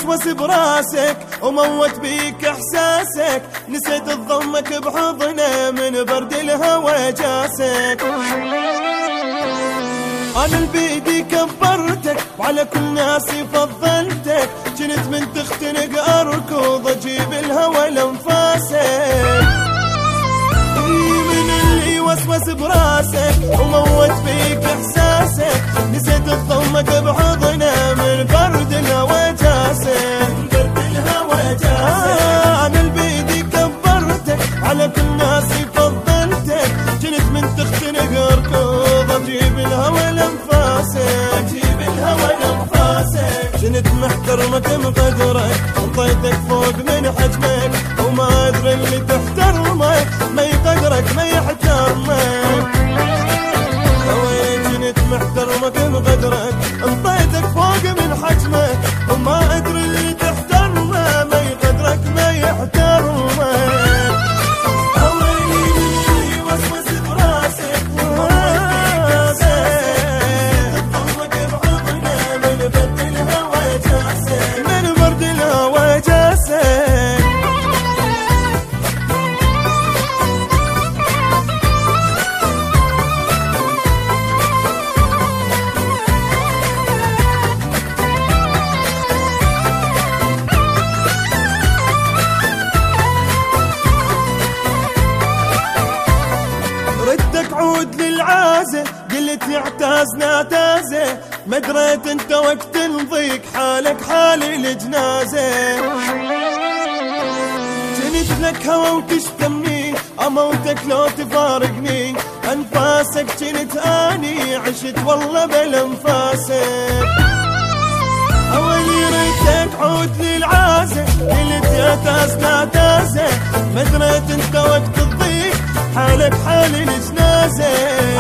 وسوس براسك وموت بيك احساسك، نسيت تضمك بحضنه من برد الهوى جاسك. انا البيدي كبرتك وعلى كل ناسي فضلتك، جنت من تختنق اركض اجيب الهوى لانفاسك. من اللي وسوس براسك وموت بيك احساسك، نسيت تضمك بحضنه من برد الهوى جاسك. انا البيدي كبرتك على كل ناسي فضلتك، جنت من تختنق اركض اجيب الهوى لانفاسك. جنت محترمك مقدرك، انطيتك فوق من حجمك وما ادري اللي تحترمك ما يقدرك ما يحترمك. جنت محترمك مقدرك، انطيتك فوق من حجمك وما ادري اللي تحترمه ما يقدرك ما يحترمك. عود للعازة قلت يعتازنا تازة، ما دريت انت وقت نضيق حالك حالي الجنازة. جنت لك هوى وتشتمني اموتك لو تفارقني، انفاسك جنت اني عشت والله بلا انفاسك. اولي ريتك عود للعازة قلت يعتازنا تازة، ما دريت انت وقت تضيق حالك حالي الجنازة.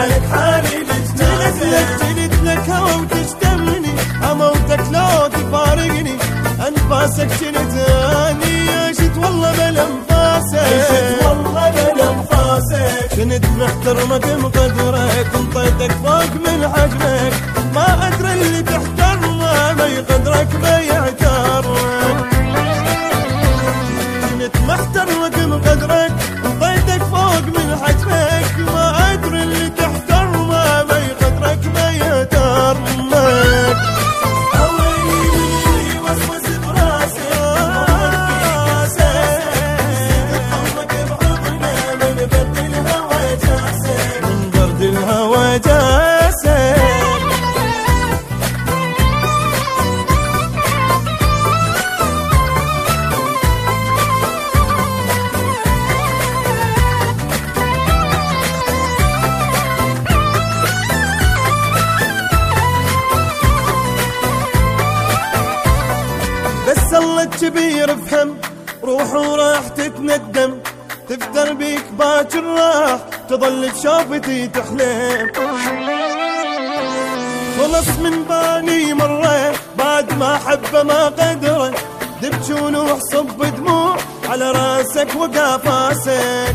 جنت لك هوى وتشتمني اموتك لو تفارقني، انفاسك جنت اني عشت والله بلا انفاسك. جنت محترمك مقدرك، انطيتك فوق من حجمك ما ادري اللي تحترمه ما يقدرك ما يحترمك. جنت محترمك مقدرك، انطيتك فوق من حجمك ما ادري اللي تحترمه ما يقدرك ما يحترمك. من برد الهوى جاسك. بس الله الكبير افهم روح وراح تتندم، تفتر بيك باكر راح تظل بشوفتي تحلم. خلص من بالي مرة بعد ما حبه ما قدره، دبج ونوح صب دموع على راسك وقفاسك.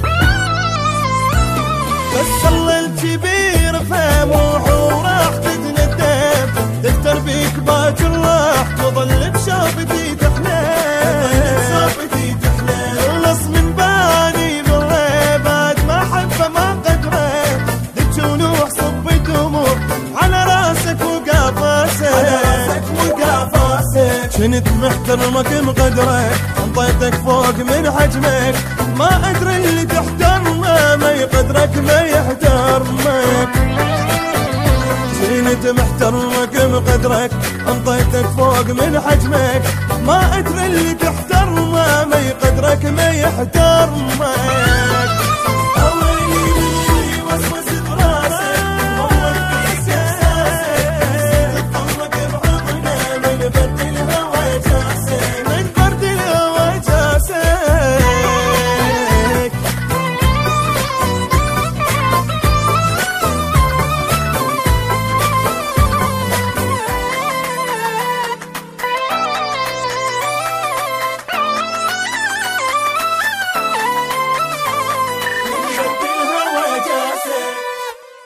بس الله الكبير افهم روح وراح تتندم، تفتر بيك باكر راح تظل بشوفتي تحلم. خلص من بالي مرة بعد ما حبه ما قدره، دبج ونوح صب دموع على راسك وقفاسك. جنت محترمك مقدرك، انطيتك فوق من حجمك ما ادري اللي تحترمه ما يقدرك ما يحترمك. جنت محترمك مقدرك، انطيتك فوق من حجمك ما ادري اللي تحترمه ما يقدرك ما يحترمك.